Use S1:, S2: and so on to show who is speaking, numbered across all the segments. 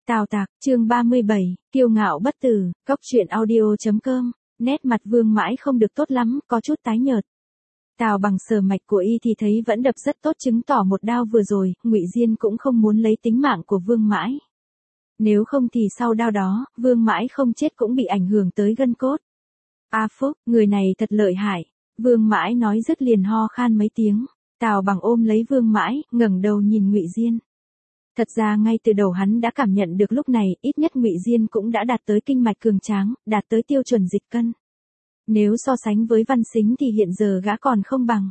S1: Tào Tạc, chương 37, kiêu ngạo bất tử, cốc truyện audio.com, nét mặt Vương Mãi không được tốt lắm, có chút tái nhợt. Tào Bằng sờ mạch của y thì thấy vẫn đập rất tốt, chứng tỏ một đao vừa rồi, Ngụy Diên cũng không muốn lấy tính mạng của Vương Mãi. Nếu không thì sau đao đó, Vương Mãi không chết cũng bị ảnh hưởng tới gân cốt. A Phúc, người này thật lợi hại. Vương Mãi nói dứt liền ho khan mấy tiếng. Tào Bằng ôm lấy Vương Mãi, ngẩng đầu nhìn Ngụy Diên. Thật ra ngay từ đầu hắn đã cảm nhận được lúc này, ít nhất Ngụy Diên cũng đã đạt tới kinh mạch cường tráng, đạt tới tiêu chuẩn dịch cân. Nếu so sánh với Văn Sính thì hiện giờ gã còn không bằng.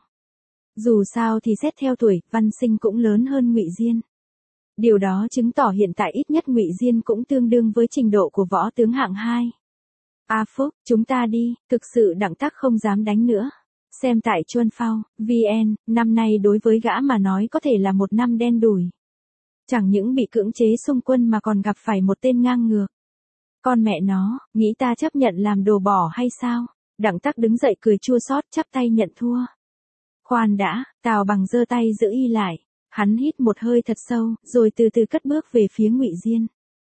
S1: Dù sao thì xét theo tuổi, Văn Sinh cũng lớn hơn Ngụy Diên. Điều đó chứng tỏ hiện tại ít nhất Ngụy Diên cũng tương đương với trình độ của võ tướng hạng 2. A Phúc, chúng ta đi, thực sự Đặng Tắc không dám đánh nữa. Xem tại Chuân Phao, VN, năm nay đối với gã mà nói có thể là một năm đen đủi. Chẳng những bị cưỡng chế xung quân mà còn gặp phải một tên ngang ngược. Con mẹ nó, nghĩ ta chấp nhận làm đồ bỏ hay sao? Đặng Tắc đứng dậy cười chua xót, chắp tay nhận thua. Khoan đã, Tào Bằng giơ tay giữ y lại. Hắn hít một hơi thật sâu, rồi từ từ cất bước về phía Ngụy Diên.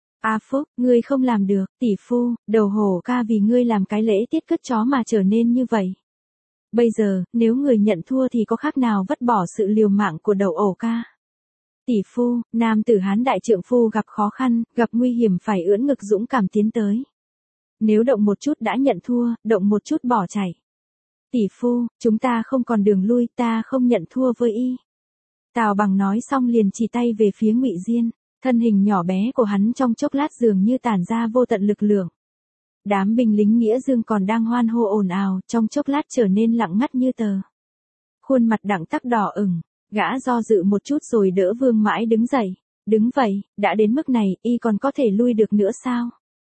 S1: A Phúc, ngươi không làm được, tỷ phu, đầu hổ ca vì ngươi làm cái lễ tiết cất chó mà trở nên như vậy. Bây giờ, nếu người nhận thua thì có khác nào vứt bỏ sự liều mạng của đầu ổ ca. Tỷ phu, nam tử Hán đại trượng phu gặp khó khăn, gặp nguy hiểm phải ưỡn ngực dũng cảm tiến tới. Nếu động một chút đã nhận thua, động một chút bỏ chạy. Tỷ phu, chúng ta không còn đường lui, ta không nhận thua với y. Tào Bằng nói xong liền chỉ tay về phía Ngụy Diên, thân hình nhỏ bé của hắn trong chốc lát dường như tản ra vô tận lực lượng. Đám binh lính Nghĩa Dương còn đang hoan hô ồn ào, trong chốc lát trở nên lặng ngắt như tờ. Khuôn mặt Đặng Tắc đỏ ửng, gã do dự một chút rồi đỡ Vương Mãi đứng dậy. Đứng vậy, đã đến mức này, y còn có thể lui được nữa sao?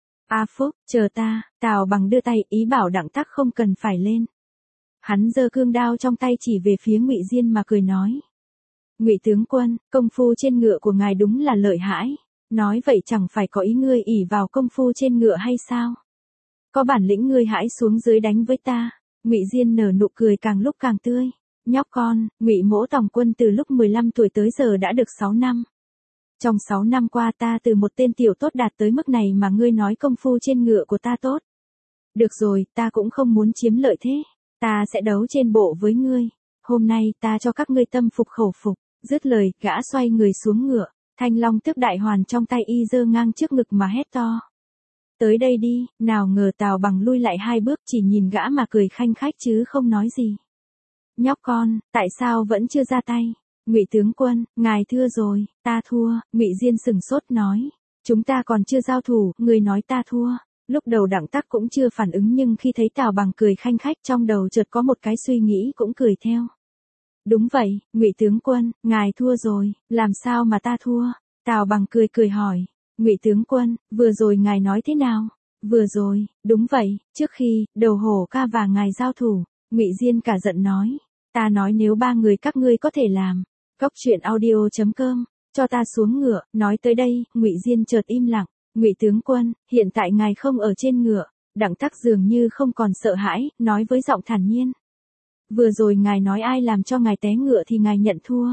S1: A Phúc, chờ ta, Tào Bằng đưa tay ý bảo Đặng Tắc không cần phải lên. Hắn giơ cương đao trong tay chỉ về phía Ngụy Diên mà cười nói. Ngụy tướng quân, công phu trên ngựa của ngài đúng là lợi hãi. Nói vậy chẳng phải có ý ngươi ỷ vào công phu trên ngựa hay sao? Có bản lĩnh ngươi hãy xuống dưới đánh với ta. Ngụy Diên nở nụ cười càng lúc càng tươi. Nhóc con, Ngụy Mỗ tòng quân từ lúc 15 tuổi tới giờ đã được 6 năm. Trong 6 năm qua ta từ một tên tiểu tốt đạt tới mức này mà ngươi nói công phu trên ngựa của ta tốt. Được rồi, ta cũng không muốn chiếm lợi thế. Ta sẽ đấu trên bộ với ngươi. Hôm nay ta cho các ngươi tâm phục khẩu phục. Dứt lời, gã xoay người xuống ngựa. Thanh long tước đại hoàn trong tay y giơ ngang trước ngực mà hét to. Tới đây đi, nào ngờ Tào Bằng lui lại 2 bước chỉ nhìn gã mà cười khanh khách chứ không nói gì. Nhóc con, tại sao vẫn chưa ra tay? Ngụy tướng quân, ngài thua rồi, ta thua. Ngụy Diên sừng sốt nói. Chúng ta còn chưa giao thủ, người nói ta thua. Lúc đầu Đặng Tắc cũng chưa phản ứng nhưng khi thấy Tào Bằng cười khanh khách trong đầu chợt có một cái suy nghĩ cũng cười theo. Đúng vậy, Ngụy tướng quân, ngài thua rồi, làm sao mà ta thua? Tào Bằng cười cười hỏi. Ngụy tướng quân, vừa rồi ngài nói thế nào? Vừa rồi, đúng vậy, trước khi, đầu hổ ca và ngài giao thủ, Ngụy Diên cả giận nói. Ta nói nếu 3 người các ngươi có thể làm. Cốc truyện audio.com, cho ta xuống ngựa, nói tới đây, Ngụy Diên chợt im lặng. Ngụy tướng quân, hiện tại ngài không ở trên ngựa. Đặng Tắc dường như không còn sợ hãi, nói với giọng thản nhiên. Vừa rồi ngài nói ai làm cho ngài té ngựa thì ngài nhận thua.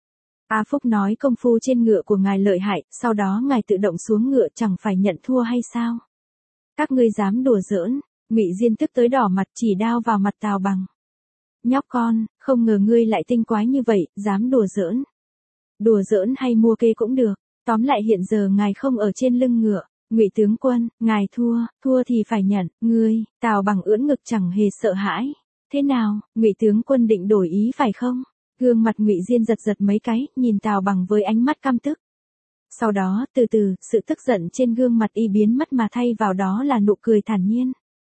S1: A Phúc nói công phu trên ngựa của ngài lợi hại, sau đó ngài tự động xuống ngựa chẳng phải nhận thua hay sao? Các ngươi dám đùa giỡn? Ngụy Diên tức tới đỏ mặt chỉ đao vào mặt Tào Bằng. Nhóc con, không ngờ ngươi lại tinh quái như vậy, dám đùa giỡn. Đùa giỡn hay mua kê cũng được, tóm lại hiện giờ ngài không ở trên lưng ngựa. Ngụy tướng quân, ngài thua, thua thì phải nhận. Ngươi, Tào Bằng ưỡn ngực chẳng hề sợ hãi. Thế nào, Ngụy tướng quân định đổi ý phải không? Gương mặt Ngụy Diên giật giật mấy cái, nhìn Tào Bằng với ánh mắt căm tức. Sau đó, từ từ, sự tức giận trên gương mặt y biến mất mà thay vào đó là nụ cười thản nhiên.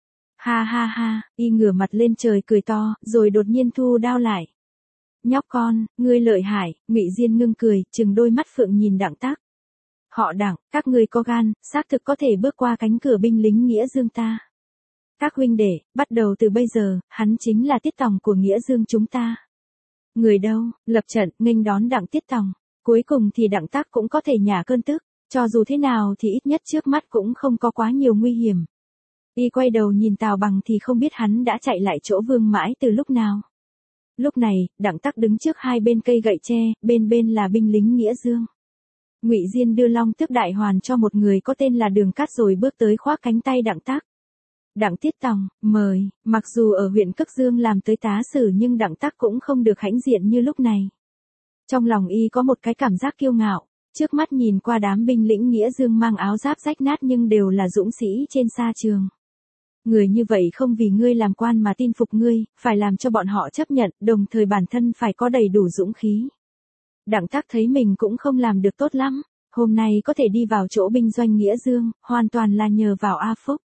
S1: Ha ha ha, y ngửa mặt lên trời cười to, rồi đột nhiên thu đao lại. Nhóc con, ngươi lợi hại. Ngụy Diên ngưng cười, trừng đôi mắt phượng nhìn Đặng Tắc. Họ Đặng, các ngươi có gan, xác thực có thể bước qua cánh cửa binh lính Nghĩa Dương ta. Các huynh đệ, bắt đầu từ bây giờ, hắn chính là Tiết Tòng của Nghĩa Dương chúng ta. Người đâu, lập trận, nghênh đón Đặng Tiết Tòng. Cuối cùng thì Đặng Tắc cũng có thể nhả cơn tức, cho dù thế nào thì ít nhất trước mắt cũng không có quá nhiều nguy hiểm. Y quay đầu nhìn Tào Bằng thì không biết hắn đã chạy lại chỗ Vương Mãi từ lúc nào. Lúc này, Đặng Tắc đứng trước 2 bên cây gậy tre, bên là binh lính Nghĩa Dương. Ngụy Diên đưa Long Tước Đại Hoàn cho một người có tên là Đường Cát rồi bước tới khoác cánh tay Đặng Tắc. Đặng Tiết Tòng, mời, mặc dù ở huyện Cức Dương làm tới tá sử nhưng Đặng Tắc cũng không được hãnh diện như lúc này. Trong lòng y có một cái cảm giác kiêu ngạo, trước mắt nhìn qua đám binh lĩnh Nghĩa Dương mang áo giáp rách nát nhưng đều là dũng sĩ trên sa trường. Người như vậy không vì ngươi làm quan mà tin phục ngươi, phải làm cho bọn họ chấp nhận, đồng thời bản thân phải có đầy đủ dũng khí. Đặng Tắc thấy mình cũng không làm được tốt lắm, hôm nay có thể đi vào chỗ binh doanh Nghĩa Dương, hoàn toàn là nhờ vào A Phúc.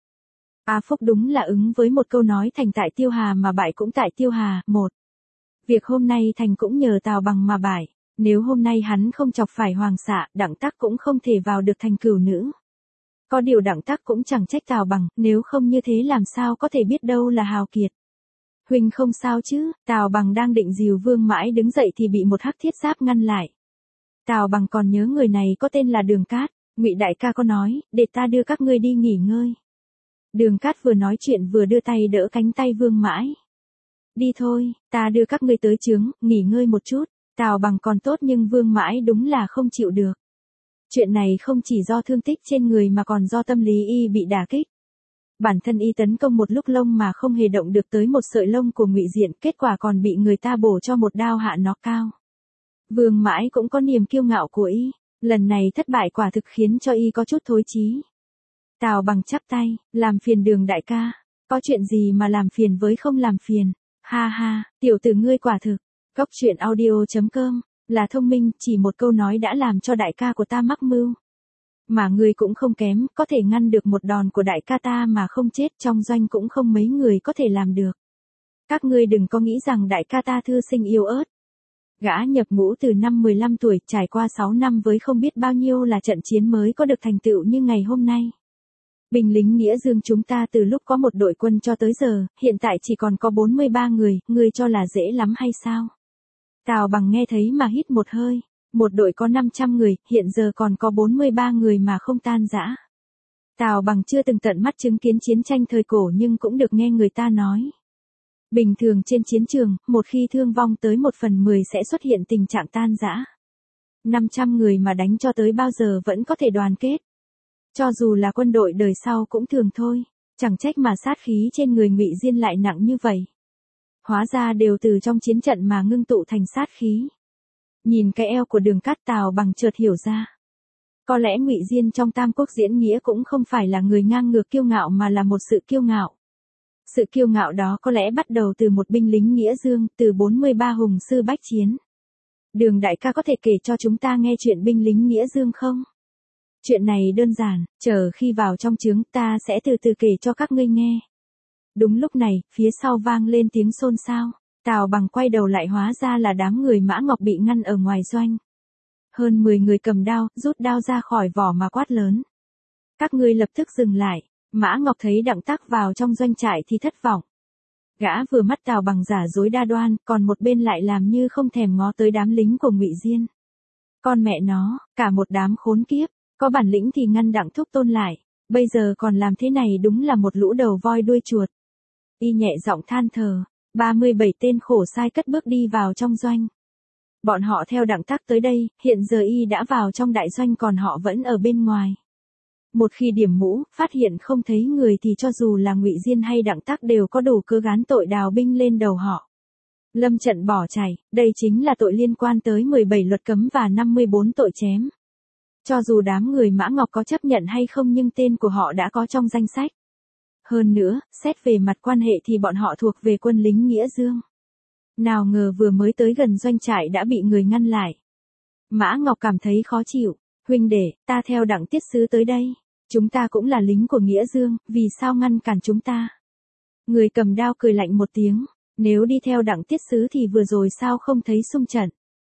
S1: A Phúc đúng là ứng với một câu nói thành tại Tiêu Hà mà bại cũng tại Tiêu Hà. Một, việc hôm nay thành cũng nhờ Tào Bằng mà bại, nếu hôm nay hắn không chọc phải Hoàng xạ, Đặng Tắc cũng không thể vào được thành Cửu Nữ. Có điều Đặng Tắc cũng chẳng trách Tào Bằng, nếu không như thế làm sao có thể biết đâu là hào kiệt. Huynh không sao chứ? Tào Bằng đang định dìu Vương Mãi đứng dậy thì bị một hắc thiết giáp ngăn lại. Tào Bằng còn nhớ người này có tên là Đường Cát, Ngụy đại ca có nói, để ta đưa các ngươi đi nghỉ ngơi. Đường Cát vừa nói chuyện vừa đưa tay đỡ cánh tay Vương Mãi. Đi thôi, ta đưa các ngươi tới trướng, nghỉ ngơi một chút. Tào Bằng còn tốt nhưng Vương Mãi đúng là không chịu được. Chuyện này không chỉ do thương tích trên người mà còn do tâm lý y bị đả kích. Bản thân y tấn công một lúc lông mà không hề động được tới một sợi lông của Ngụy Diện, kết quả còn bị người ta bổ cho một đao hạ nó cao. Vương Mãi cũng có niềm kiêu ngạo của y, lần này thất bại quả thực khiến cho y có chút thối chí. Tào Bằng chắp tay, làm phiền Đường đại ca, có chuyện gì mà làm phiền với không làm phiền, ha ha, tiểu tử ngươi quả thực, Cốc Truyện Audio.com, là thông minh, chỉ một câu nói đã làm cho đại ca của ta mắc mưu. Mà ngươi cũng không kém, có thể ngăn được một đòn của đại ca ta mà không chết, trong doanh cũng không mấy người có thể làm được. Các ngươi đừng có nghĩ rằng đại ca ta thư sinh yếu ớt. Gã nhập ngũ từ năm 15 tuổi, trải qua 6 năm với không biết bao nhiêu là trận chiến mới có được thành tựu như ngày hôm nay. Binh lính Nghĩa Dương chúng ta từ lúc có một đội quân cho tới giờ, hiện tại chỉ còn có 43 người, ngươi cho là dễ lắm hay sao? Tào Bằng nghe thấy mà hít một hơi, một đội có 500 người, hiện giờ còn có 43 người mà không tan rã. Tào Bằng chưa từng tận mắt chứng kiến chiến tranh thời cổ nhưng cũng được nghe người ta nói. Bình thường trên chiến trường, một khi thương vong tới 1/10 sẽ xuất hiện tình trạng tan rã. 500 người mà đánh cho tới bao giờ vẫn có thể đoàn kết. Cho dù là quân đội đời sau cũng thường thôi, chẳng trách mà sát khí trên người Ngụy Diên lại nặng như vậy. Hóa ra đều từ trong chiến trận mà ngưng tụ thành sát khí. Nhìn cái eo của Đường Cát, Tào Bằng chợt hiểu ra. Có lẽ Ngụy Diên trong Tam Quốc diễn nghĩa cũng không phải là người ngang ngược kiêu ngạo mà là một sự kiêu ngạo. Sự kiêu ngạo đó có lẽ bắt đầu từ một binh lính Nghĩa Dương, từ 43 hùng sư bách chiến. Đường đại ca có thể kể cho chúng ta nghe chuyện binh lính Nghĩa Dương không? Chuyện này đơn giản, chờ khi vào trong trướng ta sẽ từ từ kể cho các ngươi nghe. Đúng lúc này, phía sau vang lên tiếng xôn xao. Tào Bằng quay đầu lại hóa ra là đám người Mã Ngọc bị ngăn ở ngoài doanh. Hơn 10 người cầm đao, rút đao ra khỏi vỏ mà quát lớn. Các ngươi lập tức dừng lại. Mã Ngọc thấy Đặng Tắc vào trong doanh trại thì thất vọng. Gã vừa mắt Tào Bằng giả dối đa đoan, còn một bên lại làm như không thèm ngó tới đám lính của Ngụy Diên. Con mẹ nó, cả một đám khốn kiếp, có bản lĩnh thì ngăn Đặng Thúc Tôn lại, bây giờ còn làm thế này đúng là một lũ đầu voi đuôi chuột. Y nhẹ giọng than thở, 37 tên khổ sai cất bước đi vào trong doanh. Bọn họ theo Đặng Tắc tới đây, hiện giờ y đã vào trong đại doanh còn họ vẫn ở bên ngoài. Một khi điểm mũ, phát hiện không thấy người thì cho dù là Ngụy Diên hay Đặng Tắc đều có đủ cớ gán tội đào binh lên đầu họ. Lâm trận bỏ chạy, đây chính là tội liên quan tới 17 luật cấm và 54 tội chém. Cho dù đám người Mã Ngọc có chấp nhận hay không nhưng tên của họ đã có trong danh sách. Hơn nữa, xét về mặt quan hệ thì bọn họ thuộc về quân lính Nghĩa Dương. Nào ngờ vừa mới tới gần doanh trại đã bị người ngăn lại. Mã Ngọc cảm thấy khó chịu. Huynh đệ, ta theo Đặng tiết sứ tới đây. Chúng ta cũng là lính của Nghĩa Dương, vì sao ngăn cản chúng ta? Người cầm đao cười lạnh một tiếng. Nếu đi theo Đặng tiết sứ thì vừa rồi sao không thấy xung trận?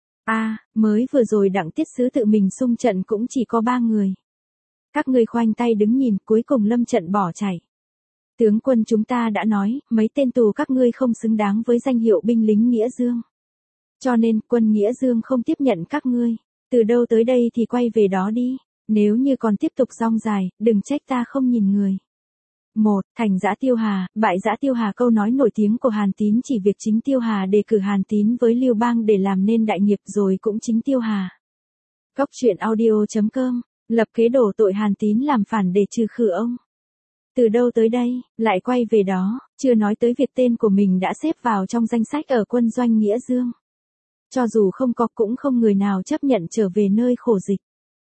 S1: Mới vừa rồi Đặng tiết sứ tự mình xung trận cũng chỉ có 3 người. Các ngươi khoanh tay đứng nhìn, cuối cùng lâm trận bỏ chạy. Tướng quân chúng ta đã nói, mấy tên tù các ngươi không xứng đáng với danh hiệu binh lính Nghĩa Dương. Cho nên, quân Nghĩa Dương không tiếp nhận các ngươi. Từ đâu tới đây thì quay về đó đi. Nếu như còn tiếp tục rong dài, đừng trách ta không nhìn người. 1. Thành giã Tiêu Hà, bại giã Tiêu Hà. Câu nói nổi tiếng của Hàn Tín chỉ việc chính Tiêu Hà đề cử Hàn Tín với Lưu Bang để làm nên đại nghiệp, rồi cũng chính Tiêu Hà Cóc truyện audio.com, lập kế đổ tội Hàn Tín làm phản để trừ khử ông. Từ đâu tới đây, lại quay về đó, chưa nói tới việc tên của mình đã xếp vào trong danh sách ở quân doanh Nghĩa Dương. Cho dù không có cũng không người nào chấp nhận trở về nơi khổ dịch.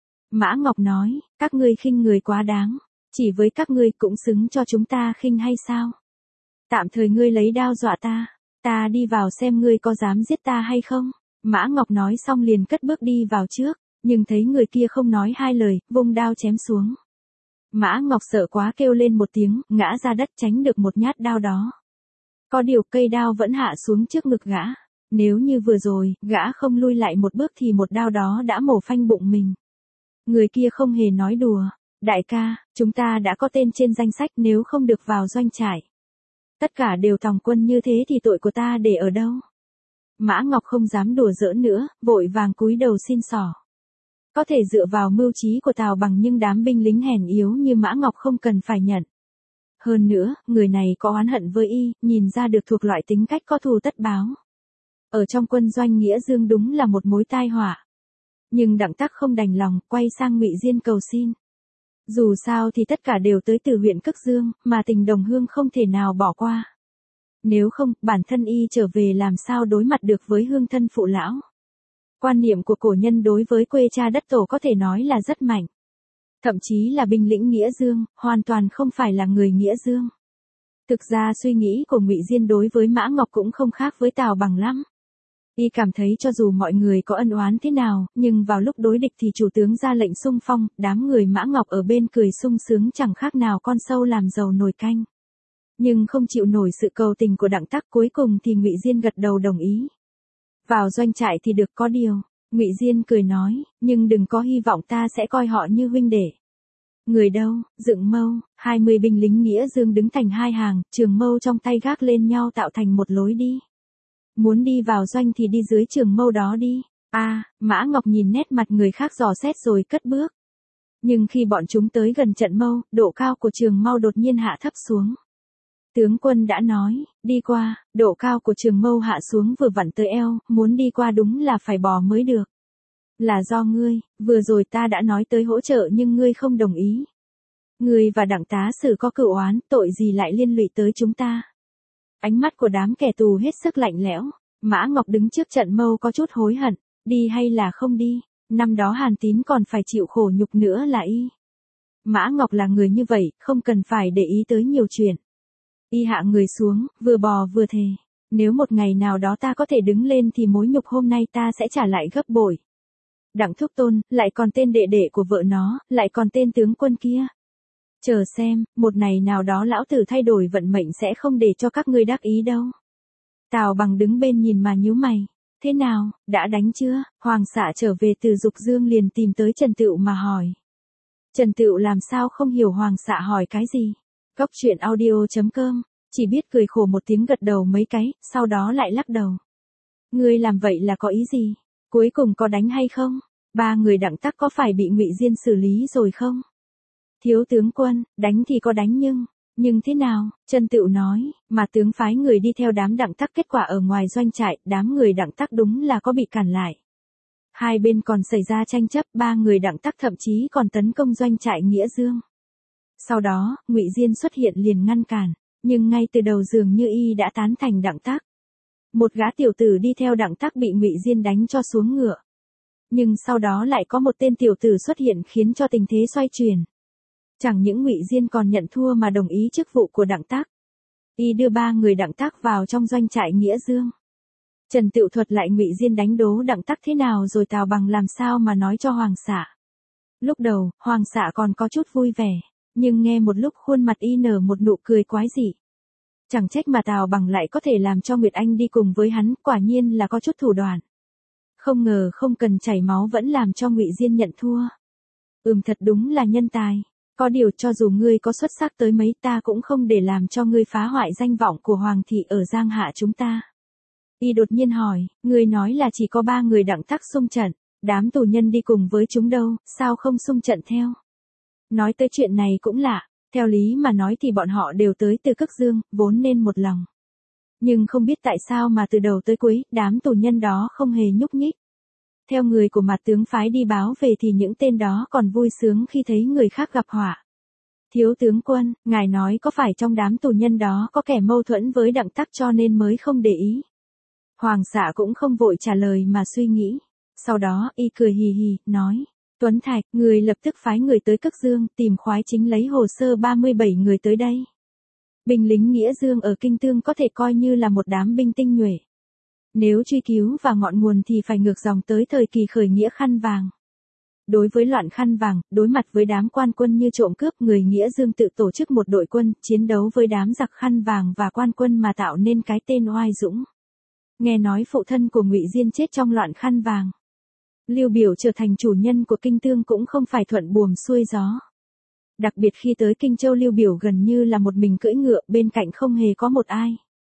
S1: Mã Ngọc nói, các ngươi khinh người quá đáng, chỉ với các ngươi cũng xứng cho chúng ta khinh hay sao? Tạm thời ngươi lấy đao dọa ta đi vào xem ngươi có dám giết ta hay không? Mã Ngọc nói xong liền cất bước đi vào trước, nhưng thấy người kia không nói hai lời, vung đao chém xuống. Mã Ngọc sợ quá kêu lên một tiếng, ngã ra đất tránh được một nhát đao đó. Có điều cây đao vẫn hạ xuống trước ngực gã. Nếu như vừa rồi, gã không lui lại một bước thì một đao đó đã mổ phanh bụng mình. Người kia không hề nói đùa. Đại ca, chúng ta đã có tên trên danh sách, nếu không được vào doanh trại. Tất cả đều tòng quân như thế thì tội của ta để ở đâu? Mã Ngọc không dám đùa giỡn nữa, vội vàng cúi đầu xin xỏ. Có thể dựa vào mưu trí của Tào Bằng nhưng đám binh lính hèn yếu như Mã Ngọc không cần phải nhận. Hơn nữa, người này có oán hận với y, nhìn ra được thuộc loại tính cách có thù tất báo. Ở trong quân doanh Nghĩa Dương đúng là một mối tai họa. Nhưng Đặng Tắc không đành lòng, quay sang Ngụy Diên cầu xin. Dù sao thì tất cả đều tới từ huyện Cức Dương, mà tình đồng hương không thể nào bỏ qua. Nếu không, bản thân y trở về làm sao đối mặt được với hương thân phụ lão. Quan niệm của cổ nhân đối với quê cha đất tổ có thể nói là rất mạnh. Thậm chí là binh lĩnh Nghĩa Dương, hoàn toàn không phải là người Nghĩa Dương. Thực ra suy nghĩ của Ngụy Diên đối với Mã Ngọc cũng không khác với Tào Bằng lắm. Y cảm thấy cho dù mọi người có ân oán thế nào, nhưng vào lúc đối địch thì chủ tướng ra lệnh xung phong, đám người Mã Ngọc ở bên cười sung sướng chẳng khác nào con sâu làm dầu nồi canh. Nhưng không chịu nổi sự cầu tình của Đặng Tắc, cuối cùng thì Ngụy Diên gật đầu đồng ý. Vào doanh trại thì được, có điều, Ngụy Diên cười nói, nhưng đừng có hy vọng ta sẽ coi họ như huynh đệ. Người đâu, dựng mâu, 20 binh lính Nghĩa Dương đứng thành hai hàng, trường mâu trong tay gác lên nhau tạo thành một lối đi. Muốn đi vào doanh thì đi dưới trường mâu đó đi. Mã Ngọc nhìn nét mặt người khác dò xét rồi cất bước. Nhưng khi bọn chúng tới gần trận mâu, độ cao của trường mâu đột nhiên hạ thấp xuống. Tướng quân đã nói, đi qua, độ cao của trường mâu hạ xuống vừa vặn tới eo, muốn đi qua đúng là phải bò mới được. Là do ngươi, vừa rồi ta đã nói tới hỗ trợ nhưng ngươi không đồng ý. Ngươi và Đặng tá sử có cựu oán, tội gì lại liên lụy tới chúng ta. Ánh mắt của đám kẻ tù hết sức lạnh lẽo. Mã Ngọc đứng trước trận mâu có chút hối hận, đi hay là không đi, năm đó Hàn Tín còn phải chịu khổ nhục nữa là y. Mã Ngọc là người như vậy, không cần phải để ý tới nhiều chuyện. Y hạ người xuống, vừa bò vừa thề. Nếu một ngày nào đó ta có thể đứng lên thì mối nhục hôm nay ta sẽ trả lại gấp bội. Đặng Thúc Tôn, lại còn tên đệ đệ của vợ nó, lại còn tên tướng quân kia. Chờ xem, một ngày nào đó lão tử thay đổi vận mệnh sẽ không để cho các ngươi đắc ý đâu. Tào Bằng đứng bên nhìn mà nhíu mày. Thế nào, đã đánh chưa? Hoàng xạ trở về từ Dục Dương liền tìm tới Trần Tựu mà hỏi. Trần Tựu làm sao không hiểu Hoàng xạ hỏi cái gì. Cóc truyện audio.com, chỉ biết cười khổ một tiếng gật đầu mấy cái, sau đó lại lắc đầu. Ngươi làm vậy là có ý gì? Cuối cùng có đánh hay không? Ba người Đặng Tắc có phải bị Ngụy Diên xử lý rồi không? Thiếu tướng quân, đánh thì có đánh nhưng thế nào? Trần Tựu nói, mà tướng phái người đi theo đám Đặng Tắc, kết quả ở ngoài doanh trại, đám người Đặng Tắc đúng là có bị cản lại. Hai bên còn xảy ra tranh chấp, ba người Đặng Tắc thậm chí còn tấn công doanh trại Nghĩa Dương. Sau đó, Ngụy Diên xuất hiện liền ngăn cản, nhưng ngay từ đầu dường như y đã tán thành Đặng Tắc. Một gã tiểu tử đi theo Đặng Tắc bị Ngụy Diên đánh cho xuống ngựa. Nhưng sau đó lại có một tên tiểu tử xuất hiện khiến cho tình thế xoay chuyển. Chẳng những Ngụy Diên còn nhận thua mà đồng ý chức vụ của Đặng Tắc. Y đưa ba người Đặng Tắc vào trong doanh trại Nghĩa Dương. Trần Tựu thuật lại Ngụy Diên đánh đố Đặng Tắc thế nào rồi Tào Bằng làm sao mà nói cho Hoàng xạ. Lúc đầu, Hoàng xạ còn có chút vui vẻ, nhưng nghe một lúc khuôn mặt y nở một nụ cười quái dị. Chẳng trách mà Tào Bằng lại có thể làm cho Nguyệt Anh đi cùng với hắn, quả nhiên là có chút thủ đoạn. Không ngờ không cần chảy máu vẫn làm cho Ngụy Diên nhận thua. Thật đúng là nhân tài. Có điều cho dù ngươi có xuất sắc tới mấy ta cũng không để làm cho ngươi phá hoại danh vọng của Hoàng thị ở Giang Hạ chúng ta. Y đột nhiên hỏi, ngươi nói là chỉ có 3 người Đặng Tắc xung trận, đám tù nhân đi cùng với chúng đâu, sao không xung trận theo? Nói tới chuyện này cũng lạ, theo lý mà nói thì bọn họ đều tới từ Cức Dương, vốn nên một lòng. Nhưng không biết tại sao mà từ đầu tới cuối, đám tù nhân đó không hề nhúc nhích. Theo người của Mạt tướng phái đi báo về thì những tên đó còn vui sướng khi thấy người khác gặp họa. Thiếu tướng quân, ngài nói có phải trong đám tù nhân đó có kẻ mâu thuẫn với Đặng Tắc cho nên mới không để ý? Hoàng xạ cũng không vội trả lời mà suy nghĩ. Sau đó, y cười hì hì, nói. Tuấn Thạch, người lập tức phái người tới Cức Dương, tìm khoái chính lấy hồ sơ 37 người tới đây. Binh lính Nghĩa Dương ở Kinh Tương có thể coi như là một đám binh tinh nhuệ. Nếu truy cứu và ngọn nguồn thì phải ngược dòng tới thời kỳ khởi nghĩa khăn vàng. Đối với loạn khăn vàng, đối mặt với đám quan quân như trộm cướp, người Nghĩa Dương tự tổ chức một đội quân, chiến đấu với đám giặc khăn vàng và quan quân mà tạo nên cái tên oai dũng. Nghe nói phụ thân của Ngụy Diên chết trong loạn khăn vàng. Lưu Biểu trở thành chủ nhân của Kinh Tương cũng không phải thuận buồm xuôi gió. Đặc biệt khi tới Kinh Châu, Lưu Biểu gần như là một mình cưỡi ngựa, bên cạnh không hề có một ai.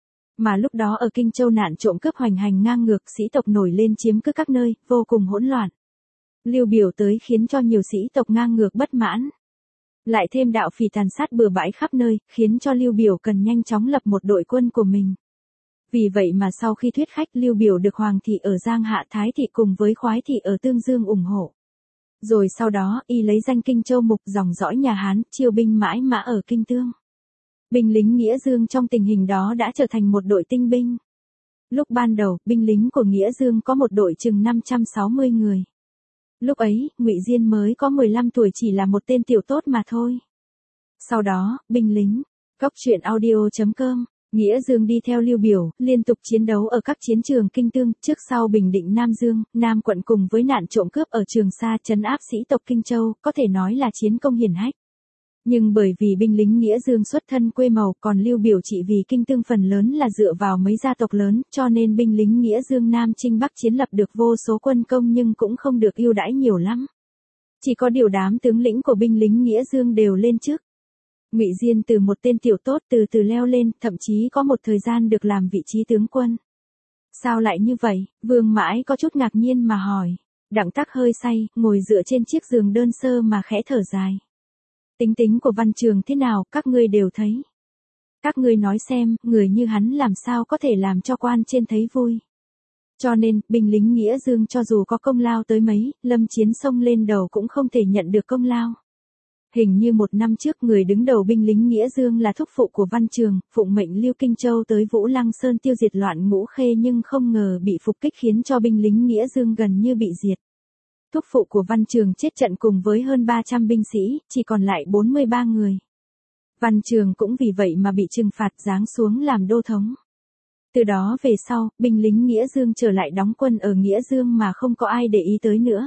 S1: Mà lúc đó ở Kinh Châu nạn trộm cướp hoành hành ngang ngược, sĩ tộc nổi lên chiếm cứ các nơi, vô cùng hỗn loạn. Lưu Biểu tới khiến cho nhiều sĩ tộc ngang ngược bất mãn. Lại thêm đạo phỉ tàn sát bừa bãi khắp nơi, khiến cho Lưu Biểu cần nhanh chóng lập một đội quân của mình. Vì vậy mà sau khi thuyết khách, Lưu Biểu được Hoàng thị ở Giang Hạ, Thái thị cùng với Khoái thị ở Tương Dương ủng hộ. Rồi sau đó, y lấy danh Kinh Châu Mục, dòng dõi nhà Hán, chiêu binh mãi mã ở Kinh Tương. Binh lính Nghĩa Dương trong tình hình đó đã trở thành một đội tinh binh. Lúc ban đầu, binh lính của Nghĩa Dương có một đội chừng 560 người. Lúc ấy, Ngụy Diên mới có 15 tuổi, chỉ là một tên tiểu tốt mà thôi. Sau đó, binh lính, coctruyện.audio.com, Nghĩa Dương đi theo Lưu Biểu, liên tục chiến đấu ở các chiến trường Kinh Tương, trước sau bình định Nam Dương, Nam quận cùng với nạn trộm cướp ở Trường Sa, trấn áp sĩ tộc Kinh Châu, có thể nói là chiến công hiển hách. Nhưng bởi vì binh lính Nghĩa Dương xuất thân quê màu, còn Lưu Biểu trị vì Kinh Tương phần lớn là dựa vào mấy gia tộc lớn, cho nên binh lính Nghĩa Dương Nam chinh Bắc chiến lập được vô số quân công nhưng cũng không được ưu đãi nhiều lắm. Chỉ có điều đám tướng lĩnh của binh lính Nghĩa Dương đều lên chức. Ngụy Diên từ một tên tiểu tốt từ từ leo lên, thậm chí có một thời gian được làm vị trí tướng quân. Sao lại như vậy? Vương Mãi có chút ngạc nhiên mà hỏi. Đặng Tắc hơi say, ngồi dựa trên chiếc giường đơn sơ mà khẽ thở dài. Tính tính của Văn Trường thế nào, các ngươi đều thấy. Các ngươi nói xem, người như hắn làm sao có thể làm cho quan trên thấy vui. Cho nên, binh lính Nghĩa Dương cho dù có công lao tới mấy, lâm chiến xông lên đầu cũng không thể nhận được công lao. Hình như một năm trước người đứng đầu binh lính Nghĩa Dương là thúc phụ của Văn Trường, phụng mệnh Lưu Kinh Châu tới Vũ Lăng Sơn tiêu diệt loạn Ngũ Khê nhưng không ngờ bị phục kích khiến cho binh lính Nghĩa Dương gần như bị diệt. Thúc phụ của Văn Trường chết trận cùng với hơn 300 binh sĩ, chỉ còn lại 43 người. Văn Trường cũng vì vậy mà bị trừng phạt giáng xuống làm đô thống. Từ đó về sau, binh lính Nghĩa Dương trở lại đóng quân ở Nghĩa Dương mà không có ai để ý tới nữa.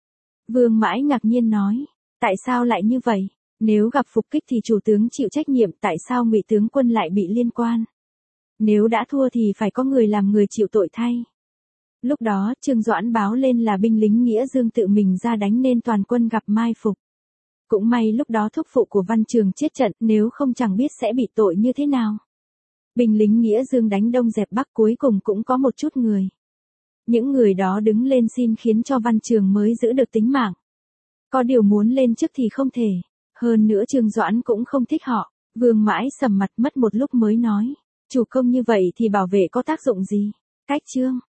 S1: Vương Mãi ngạc nhiên nói, tại sao lại như vậy? Nếu gặp phục kích thì chủ tướng chịu trách nhiệm, tại sao Ngụy tướng quân lại bị liên quan? Nếu đã thua thì phải có người làm người chịu tội thay. Lúc đó, Trương Doãn báo lên là binh lính Nghĩa Dương tự mình ra đánh nên toàn quân gặp mai phục. Cũng may lúc đó thúc phụ của Văn Trường chết trận, nếu không chẳng biết sẽ bị tội như thế nào. Binh lính Nghĩa Dương đánh Đông dẹp Bắc cuối cùng cũng có một chút người. Những người đó đứng lên xin khiến cho Văn Trường mới giữ được tính mạng. Có điều muốn lên chức thì không thể. Hơn nữa Trương Doãn cũng không thích họ. Vương Mãi sầm mặt mất một lúc mới nói. Chủ công như vậy thì bảo vệ có tác dụng gì? Cách Trương